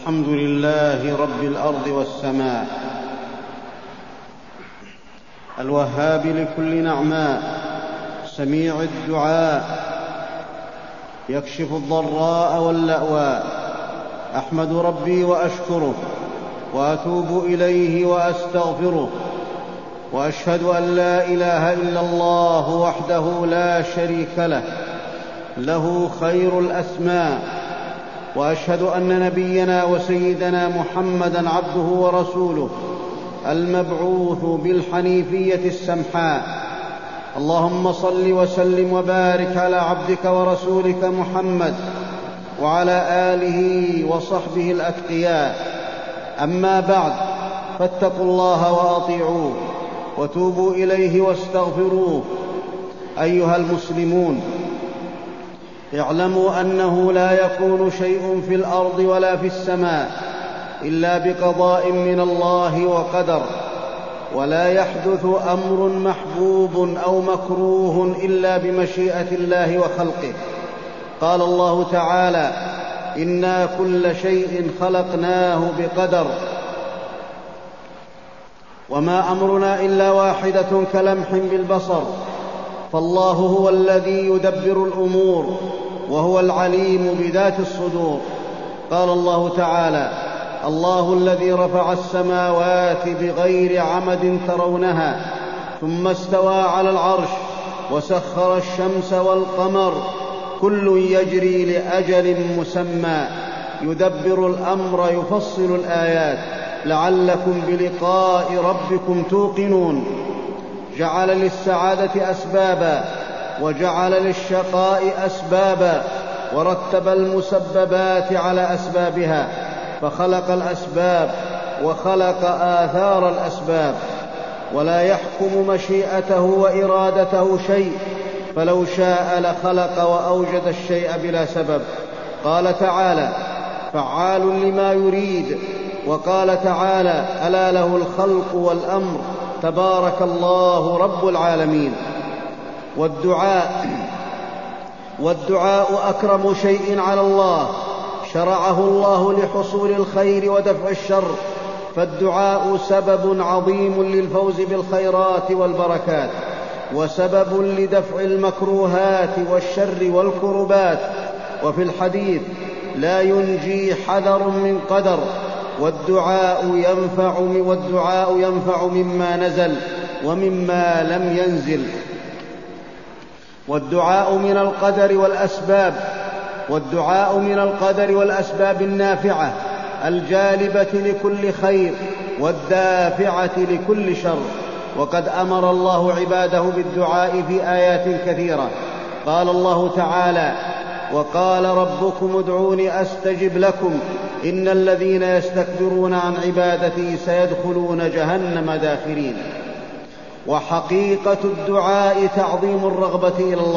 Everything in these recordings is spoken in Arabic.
الحمد لله رب الأرض والسماء، الوهاب لكل نعماء، سميع الدعاء، يكشف الضراء واللأواء. أحمد ربي وأشكره وأتوب إليه وأستغفره، وأشهد أن لا إله إلا الله وحده لا شريك له، له خير الأسماء. وأشهد أن نبينا وسيدنا محمدًا عبده ورسوله، المبعوث بالحنيفية السمحاء. اللهم صل وسلم وبارك على عبدك ورسولك محمد وعلى آله وصحبه الأتقياء. أما بعد، فاتقوا الله وأطيعوه وتوبوا إليه واستغفروه. أيها المسلمون، اعلموا أنه لا يكون شيء في الأرض ولا في السماء إلا بقضاء من الله وقدر، ولا يحدث أمر محبوب أو مكروه إلا بمشيئة الله وخلقه. قال الله تعالى: إنا كل شيء خلقناه بقدر. وما أمرنا إلا واحدة كلمح بالبصر، فالله هو الذي يدبر الأمور، وهو العليم بذات الصدور. قال الله تعالى: الله الذي رفع السماوات بغير عمد ترونها، ثم استوى على العرش، وسخر الشمس والقمر، كل يجري لأجل مسمى، يدبر الأمر يفصل الآيات لعلكم بلقاء ربكم توقنون. جعل للسعادة أسبابا، وجعل للشقاء أسبابا، ورتب المسببات على أسبابها، فخلق الأسباب وخلق آثار الأسباب. ولا يحكم مشيئته وإرادته شيء، فلو شاء لخلق وأوجد الشيء بلا سبب. قال تعالى: فعال لما يريد. وقال تعالى: ألا له الخلق والأمر، تبارك الله رب العالمين. والدعاء أكرم شيء على الله، شرعه الله لحصول الخير ودفع الشر، فالدعاء سبب عظيم للفوز بالخيرات والبركات، وسبب لدفع المكروهات والشر والكربات. وفي الحديث: لا ينجي حذر من قدر، والدعاء ينفع مما نزل ومما لم ينزل. والدعاء من القدر والأسباب النافعة الجالبة لكل خير والدافعة لكل شر. وقد أمر الله عباده بالدعاء في آيات كثيرة. قال الله تعالى: وقال ربكم ادعوني أستجب لكم إن الذين يستكبرون عن عبادتي سيدخلون جهنم داخرين. وحقيقة الدعاء تعظيم الرغبة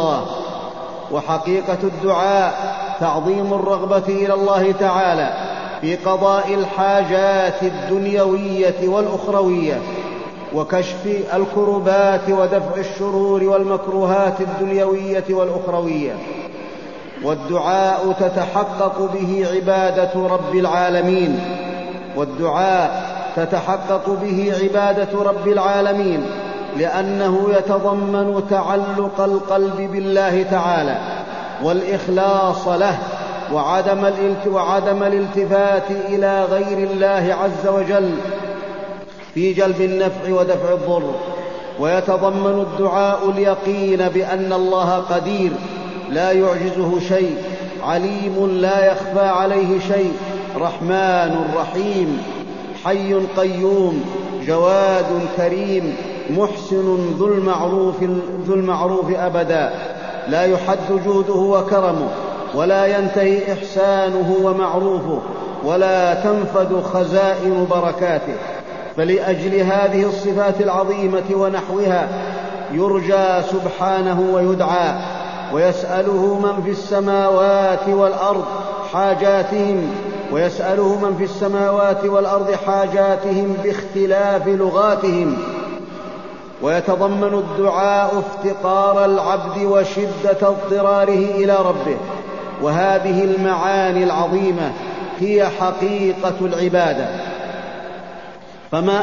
إلى الله تعالى في قضاء الحاجات الدنيوية والأخروية، وكشف الكربات، ودفع الشرور والمكروهات الدنيوية والأخروية. والدعاء تتحقق به عبادة رب العالمين، لأنه يتضمن تعلق القلب بالله تعالى والإخلاص له، وعدم الالتفات إلى غير الله عز وجل في جلب النفع ودفع الضر. ويتضمن الدعاء اليقين بأن الله قدير لا يعجزه شيء، عليم لا يخفى عليه شيء، رحمن رحيم، حي قيوم، جواد كريم، محسن ذو المعروف أبدا، لا يحد جوده وكرمه، ولا ينتهي إحسانه ومعروفه، ولا تنفد خزائن بركاته. فلأجل هذه الصفات العظيمة ونحوها يرجى سبحانه ويدعى، ويسأله من في السماوات والأرض حاجاتهم باختلاف لغاتهم. ويتضمن الدعاء افتقار العبد وشدة اضطراره إلى ربه. وهذه المعاني العظيمة هي حقيقة العبادة. فما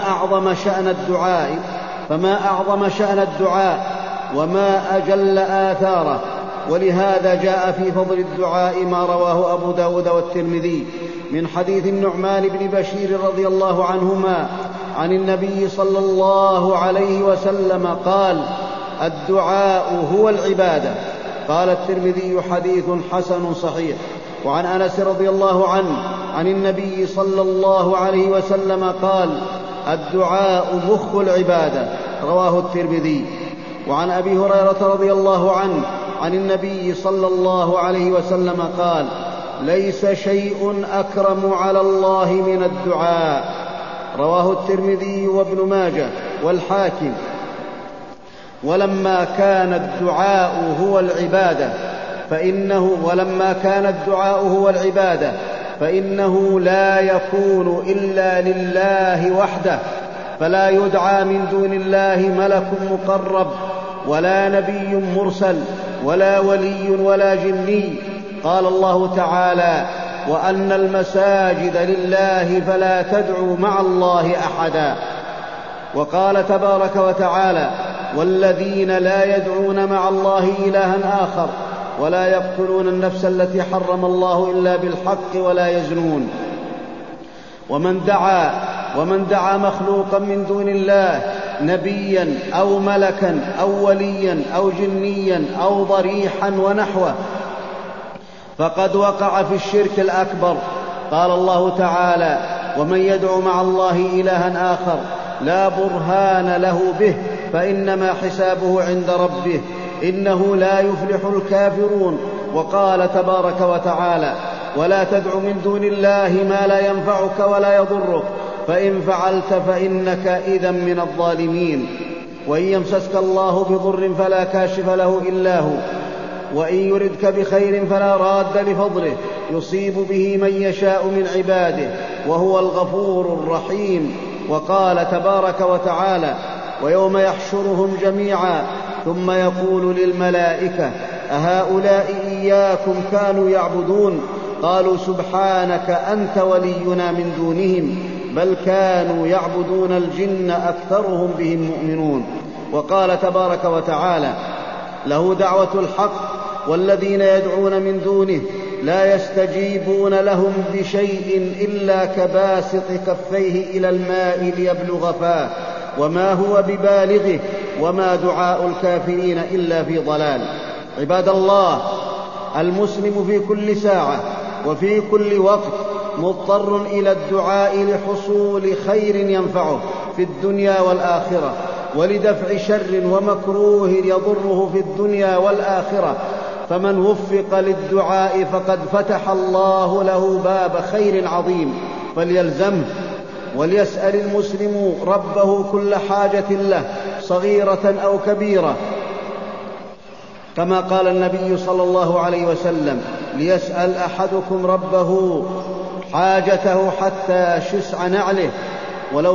أعظم شأن الدعاء وما أجل آثاره. ولهذا جاء في فضل الدعاء ما رواه أبو داود والترمذي من حديث النعمان بن بشير رضي الله عنهما عن النبي صلى الله عليه وسلم قال: الدعاء هو العبادة. قال الترمذي: حديث حسن صحيح. وعن أنس رضي الله عنه عن النبي صلى الله عليه وسلم قال: الدعاء مخ العبادة. رواه الترمذي. وعن أبي هريرة رضي الله عنه عن النبي صلى الله عليه وسلم قال: ليس شيء أكرم على الله من الدعاء. رواه الترمذي وابن ماجه والحاكم. ولما كان الدعاء هو العبادة فإنه لا يكون إلا لله وحده، فلا يدعى من دون الله ملك مقرب ولا نبي مرسل ولا ولي ولا جني. قال الله تعالى: وأن المساجد لله فلا تدعوا مع الله أحدا. وقال تبارك وتعالى: والذين لا يدعون مع الله إلها آخر ولا يقتلون النفس التي حرم الله إلا بالحق ولا يزنون. ومن دعا مخلوقا من دون الله، نبيا أو ملكا أو وليا أو جنيا أو ضريحا ونحوه، فقد وقع في الشرك الأكبر. قال الله تعالى: ومن يدع مع الله إلها آخر لا برهان له به فإنما حسابه عند ربه إنه لا يفلح الكافرون. وقال تبارك وتعالى: ولا تدع من دون الله ما لا ينفعك ولا يضرك فإن فعلت فإنك إذا من الظالمين. وإن يمسسك الله بضر فلا كاشف له إلا هو، وإن يردك بخير فلا راد لفضله يصيب به من يشاء من عباده وهو الغفور الرحيم. وقال تبارك وتعالى: ويوم يحشرهم جميعا ثم يقول للملائكة أهؤلاء إياكم كانوا يعبدون؟ قالوا سبحانك أنت ولينا من دونهم بل كانوا يعبدون الجن أكثرهم بهم مؤمنون. وقال تبارك وتعالى: له دعوة الحق والذين يدعون من دونه لا يستجيبون لهم بشيء إلا كباسط كفيه إلى الماء ليبلغ فاه وما هو ببالغه وما دعاء الكافرين إلا في ضلال. عباد الله، المسلم في كل ساعة وفي كل وقت مضطر إلى الدعاء لحصول خير ينفعه في الدنيا والآخرة ولدفع شر ومكروه يضره في الدنيا والآخرة. فمن وفق للدعاء فقد فتح الله له باب خير عظيم فليلزمه. وليسأل المسلم ربه كل حاجة له صغيرة أو كبيرة، كما قال النبي صلى الله عليه وسلم: ليسأل أحدكم ربه حاجته حتى شسع نعله. ولو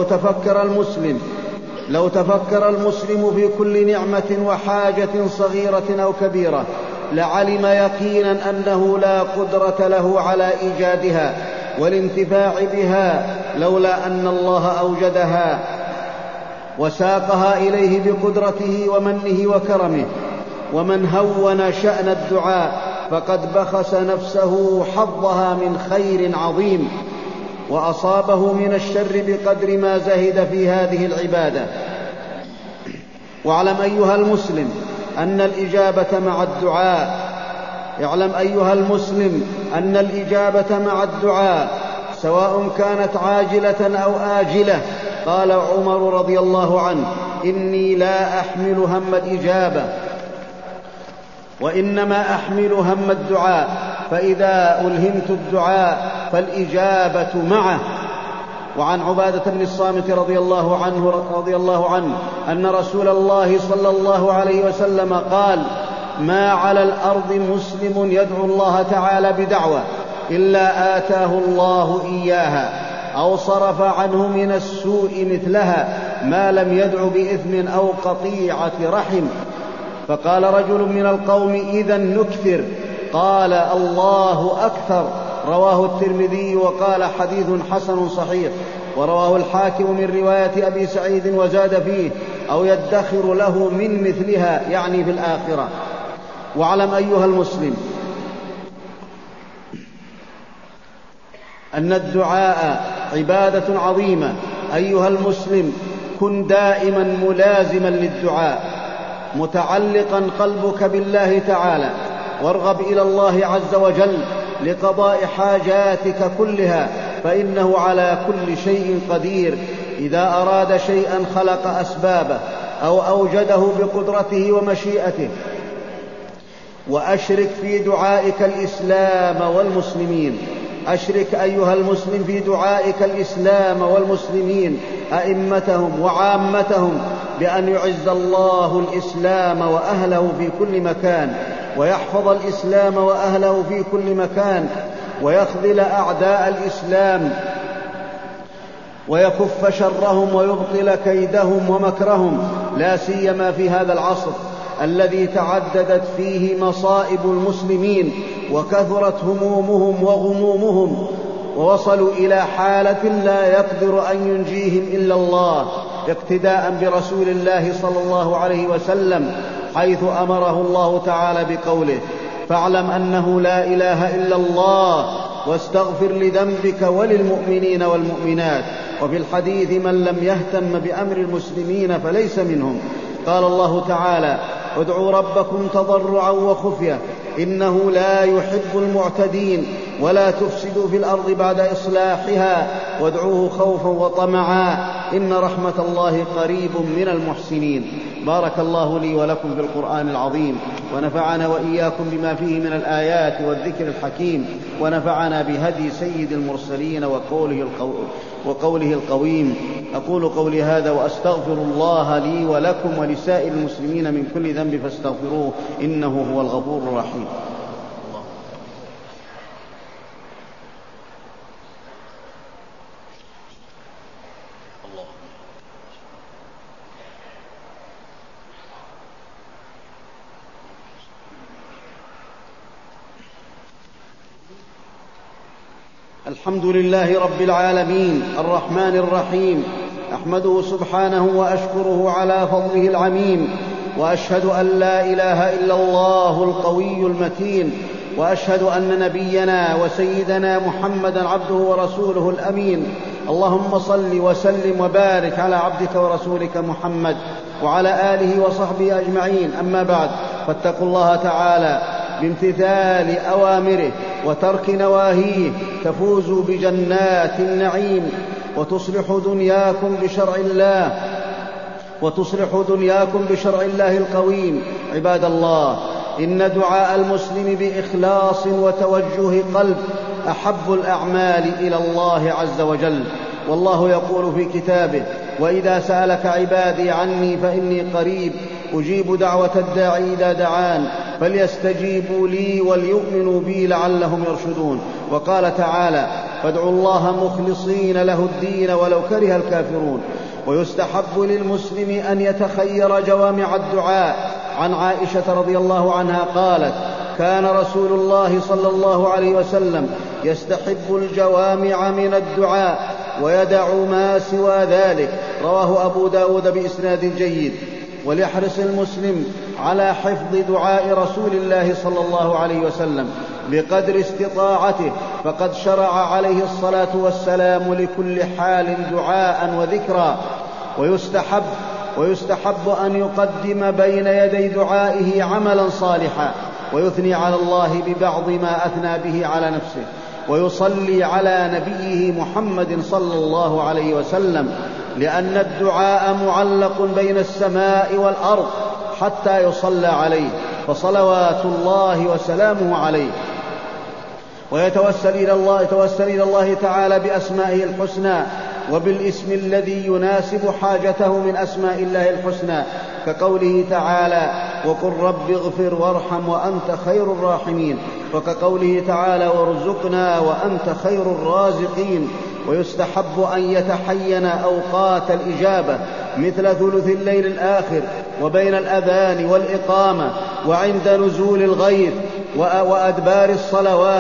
تفكر المسلم في كل نعمة وحاجة صغيرة أو كبيرة لعلم يقينا أنه لا قدرة له على إيجادها والانتفاع بها لولا أن الله أوجدها وساقها إليه بقدرته ومنه وكرمه. ومن هون شأن الدعاء فقد بخس نفسه حظها من خير عظيم وأصابه من الشر بقدر ما زهد في هذه العبادة. واعلم أيها المسلم أن الإجابة مع الدعاء سواء كانت عاجلة أو آجلة. قال عمر رضي الله عنه: إني لا أحمل هم الإجابة وإنما أحمل هم الدعاء، فإذا ألهمت الدعاء فالإجابة معه. وعن عبادة بن الصامت رضي الله عنه أن رسول الله صلى الله عليه وسلم قال: ما على الأرض مسلم يدعو الله تعالى بدعوة إلا آتاه الله إياها أو صرف عنه من السوء مثلها ما لم يدع بإثم أو قطيعة رحم. فقال رجل من القوم: إذن نكثر. قال: الله أكثر. رواه الترمذي وقال حديث حسن صحيح. ورواه الحاكم من رواية أبي سعيد وزاد فيه: أو يدخر له من مثلها، يعني في الآخرة. واعلم أيها المسلم أن الدعاء عبادة عظيمة. أيها المسلم، كن دائما ملازما للدعاء، متعلقا قلبك بالله تعالى، وارغب إلى الله عز وجل لقضاء حاجاتك كلها، فإنه على كل شيء قدير. إذا أراد شيئا خلق أسبابه أو أوجده بقدرته ومشيئته. وأشرك في دعائك الإسلام والمسلمين. أشرك أيها المسلم في دعائك الإسلام والمسلمين، أئمتهم وعامتهم، بأن يعز الله الإسلام وأهله في كل مكان، ويحفظ الإسلام وأهله في كل مكان، ويخذل أعداء الإسلام، ويكف شرهم ويبطل كيدهم ومكرهم، لا سيما في هذا العصر الذي تعددت فيه مصائب المسلمين، وكثرت همومهم وغمومهم، ووصلوا إلى حالة لا يقدر أن ينجيهم إلا الله، اقتداء برسول الله صلى الله عليه وسلم، حيث أمره الله تعالى بقوله: فاعلم أنه لا إله إلا الله واستغفر لذنبك وللمؤمنين والمؤمنات. وفي الحديث: من لم يهتم بأمر المسلمين فليس منهم. قال الله تعالى: ادعوا ربكم تضرعا وخفية إنه لا يحب المعتدين، ولا تفسدوا في الأرض بعد إصلاحها، وادعوه خوفا وطمعا إن رحمة الله قريب من المحسنين. بارك الله لي ولكم في القرآن العظيم، ونفعنا وإياكم بما فيه من الآيات والذكر الحكيم، ونفعنا بهدي سيد المرسلين وقوله القويم. أقول قولي هذا وأستغفر الله لي ولكم ولسائر المسلمين من كل ذنب فاستغفروه إنه هو الغفور الرحيم. الحمد لله رب العالمين الرحمن الرحيم، أحمده سبحانه وأشكره على فضله العميم، وأشهد أن لا إله إلا الله القوي المتين، وأشهد أن نبينا وسيدنا محمدا عبده ورسوله الأمين. اللهم صل وسلم وبارك على عبدك ورسولك محمد وعلى آله وصحبه أجمعين. أما بعد، فاتقوا الله تعالى بامتثال أوامره وترك نواهيه، تفوزوا بجنات النعيم، وتصلح دنياكم بشرع الله القويم. عباد الله، إن دعاء المسلم بإخلاص وتوجه قلب أحب الأعمال إلى الله عز وجل. والله يقول في كتابه: وإذا سألك عبادي عني فإني قريب أجيب دعوة الداعي إذا دعان فليستجيبوا لي وليؤمنوا بي لعلهم يرشدون. وقال تعالى: فادعوا الله مخلصين له الدين ولو كره الكافرون. ويستحب للمسلم أن يتخير جوامع الدعاء. عن عائشة رضي الله عنها قالت: كان رسول الله صلى الله عليه وسلم يستحب الجوامع من الدعاء ويدع ما سوى ذلك. رواه أبو داود بإسناد جيد. وليحرص المسلم على حفظ دعاء رسول الله صلى الله عليه وسلم بقدر استطاعته، فقد شرع عليه الصلاة والسلام لكل حال دعاء وذكرا. ويستحب أن يقدم بين يدي دعائه عملا صالحا، ويثني على الله ببعض ما أثنى به على نفسه، ويصلي على نبيه محمد صلى الله عليه وسلم، لأن الدعاء معلق بين السماء والأرض حتى يصلى عليه، فصلوات الله وسلامه عليه. ويتوسل إلى الله تعالى بأسمائه الحسنى وبالاسم الذي يناسب حاجته من أسماء الله الحسنى، كقوله تعالى: وقل رب اغفر وارحم وأنت خير الراحمين، وكقوله تعالى: وارزقنا وأنت خير الرازقين. ويستحب أن يتحين أوقات الإجابة مثل ثلث الليل الآخر، وبين الأذان والإقامة، وعند نزول الغيث، وأدبار الصلوات،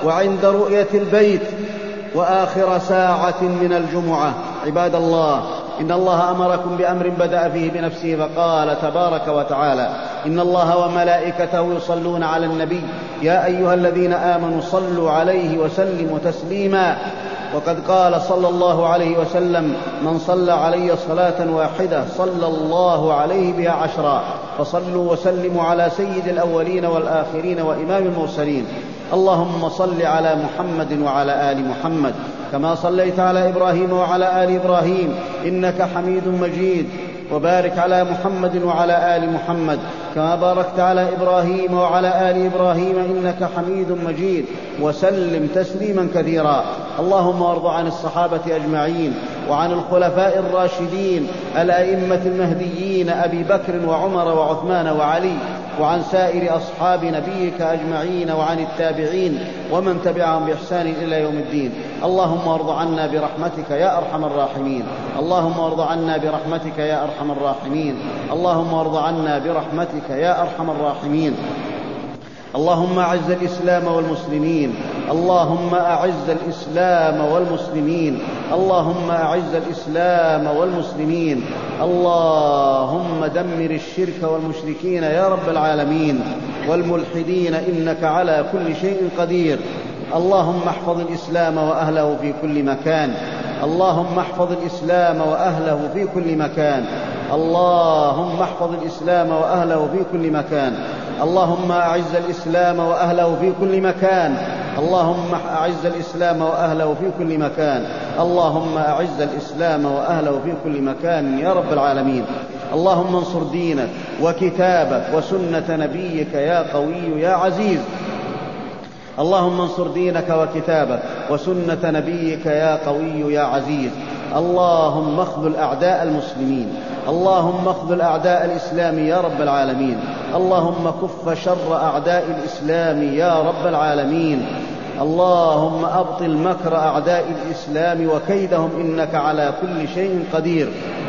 وعند رؤية البيت وآخر ساعة من الجمعة. عباد الله، إن الله أمركم بأمر بدأ فيه بنفسه فقال تبارك وتعالى: إن الله وملائكته يصلون على النبي يا أيها الذين آمنوا صلوا عليه وسلموا تسليما. وقد قال صلى الله عليه وسلم: من صلى علي صلاة واحدة صلى الله عليه بها 10. فصلوا وسلموا على سيد الأولين والآخرين وإمام المرسلين. اللهم صل على محمد وعلى آل محمد كما صليت على إبراهيم وعلى آل إبراهيم إنك حميد مجيد، وبارك على محمد وعلى آل محمد كما باركت على إبراهيم وعلى آل إبراهيم إنك حميد مجيد، وسلم تسليما كثيرا. اللهم وارض عن الصحابة أجمعين وعن الخلفاء الراشدين الأئمة المهديين أبي بكر وعمر وعثمان وعلي، وعن سائر أصحاب نبيك أجمعين، وعن التابعين ومن تبعهم بإحسان إلى يوم الدين. اللهم وارض عنا برحمتك يا أرحم الراحمين. اللهم وارض عنا برحمتك يا أرحم الراحمين. اللهم وارض عنا برحمتك يا أرحم الراحمين. اللهم أعز الإسلام والمسلمين. اللهم أعز الإسلام والمسلمين. اللهم أعز الإسلام والمسلمين. اللهم دمر الشرك والمشركين يا رب العالمين والملحدين إنك على كل شيء قدير. اللهم احفظ الإسلام وأهله في كل مكان. اللهم احفظ الإسلام وأهله في كل مكان. اللهم احفظ الإسلام وأهله في كل مكان. اللهم أعز الإسلام وأهله في كل مكان. اللهم أعز الإسلام وأهله في كل مكان. اللهم أعز الإسلام وأهله في كل مكان يا رب العالمين. اللهم انصر دينك وكتابك وسنة نبيك يا قوي يا عزيز. اللهم انصر دينك وكتابك وسنة نبيك يا قوي يا عزيز. اللهم اخذل أعداء المسلمين. اللهم اخذل أعداء الإسلام يا رب العالمين. اللهم كف شر أعداء الإسلام يا رب العالمين. اللهم أبطل مكر أعداء الإسلام وكيدهم إنك على كل شيء قدير.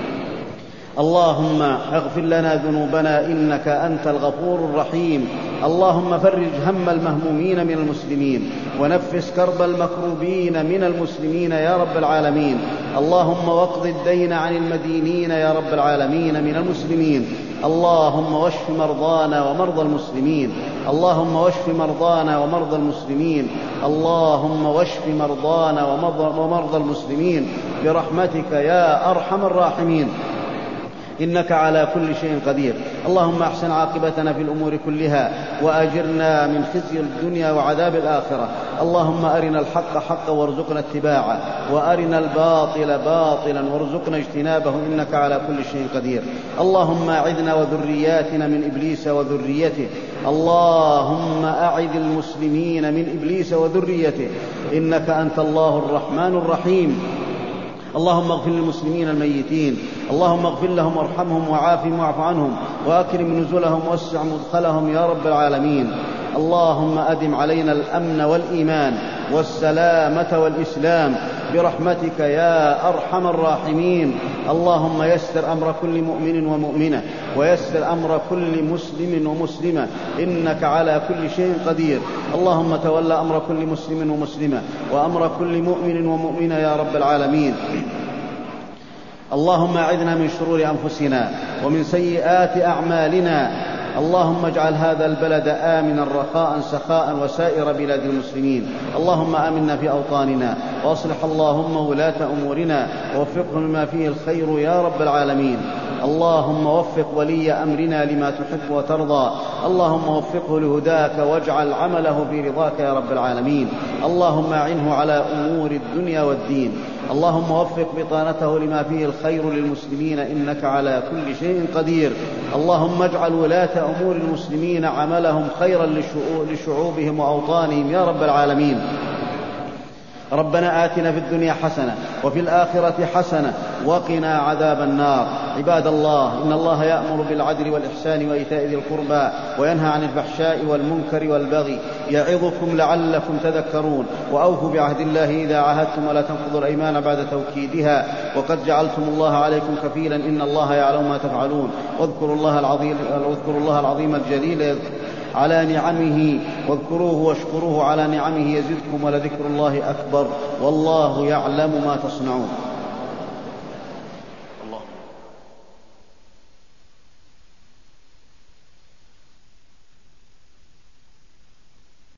اللهم اغفر لنا ذنوبنا إنك أنت الغفور الرحيم. اللهم فرج هم المهمومين من المسلمين ونفس كرب المكروبين من المسلمين يا رب العالمين. اللهم واقض الدين عن المدينين يا رب العالمين من المسلمين. اللهم واشف مرضانا ومرضى المسلمين. اللهم واشف مرضانا ومرضى المسلمين. اللهم واشف مرضانا ومرضى المسلمين برحمتك يا أرحم الراحمين إنك على كل شيء قدير. اللهم أحسن عاقبتنا في الأمور كلها وأجرنا من خزي الدنيا وعذاب الآخرة. اللهم أرنا الحق حقا وارزقنا اتباعه، وأرنا الباطل باطلا وارزقنا اجتنابه إنك على كل شيء قدير. اللهم أعذنا وذرياتنا من إبليس وذريته. اللهم أعذ المسلمين من إبليس وذريته إنك أنت الله الرحمن الرحيم. اللهم اغفر للمسلمين الميتين. اللهم اغفر لهم وارحمهم وعافهم واعف عنهم وأكرم نزلهم ووسع مدخلهم يا رب العالمين. اللهم أدم علينا الأمن والإيمان والسلامة والإسلام برحمتك يا أرحم الراحمين. اللهم يسر أمر كل مؤمن ومؤمنة ويسر أمر كل مسلم ومسلمة إنك على كل شيء قدير. اللهم تولى أمر كل مسلم ومسلمة وأمر كل مؤمن ومؤمنة يا رب العالمين. اللهم أعذنا من شرور أنفسنا ومن سيئات أعمالنا. اللهم اجعل هذا البلد آمنا رخاء سخاء وسائر بلاد المسلمين. اللهم آمنا في أوطاننا وأصلح اللهم ولاة أمورنا ووفقهم لما فيه الخير يا رب العالمين. اللهم وفق ولي أمرنا لما تحب وترضى. اللهم وفقه لهداك واجعل عمله في رضاك يا رب العالمين. اللهم أعنه على أمور الدنيا والدين. اللهم وفق بطانته لما فيه الخير للمسلمين إنك على كل شيء قدير. اللهم اجعل ولاة أمور المسلمين عملهم خيرا لشعوبهم وأوطانهم يا رب العالمين. ربنا آتنا في الدنيا حسنة وفي الآخرة حسنة وقنا عذاب النار. عباد الله، إن الله يأمر بالعدل والإحسان وإيتاء ذي القربى وينهى عن الفحشاء والمنكر والبغي يعظكم لعلكم تذكرون. وأوفوا بعهد الله إذا عاهدتم ولا تنقضوا الأيمان بعد توكيدها وقد جعلتم الله عليكم كفيلا إن الله يعلم ما تفعلون. واذكروا الله العظيم الجليل على نعمه، واذكروه واشكروه على نعمه يزدكم، ولذكر الله أكبر، والله يعلم ما تصنعون.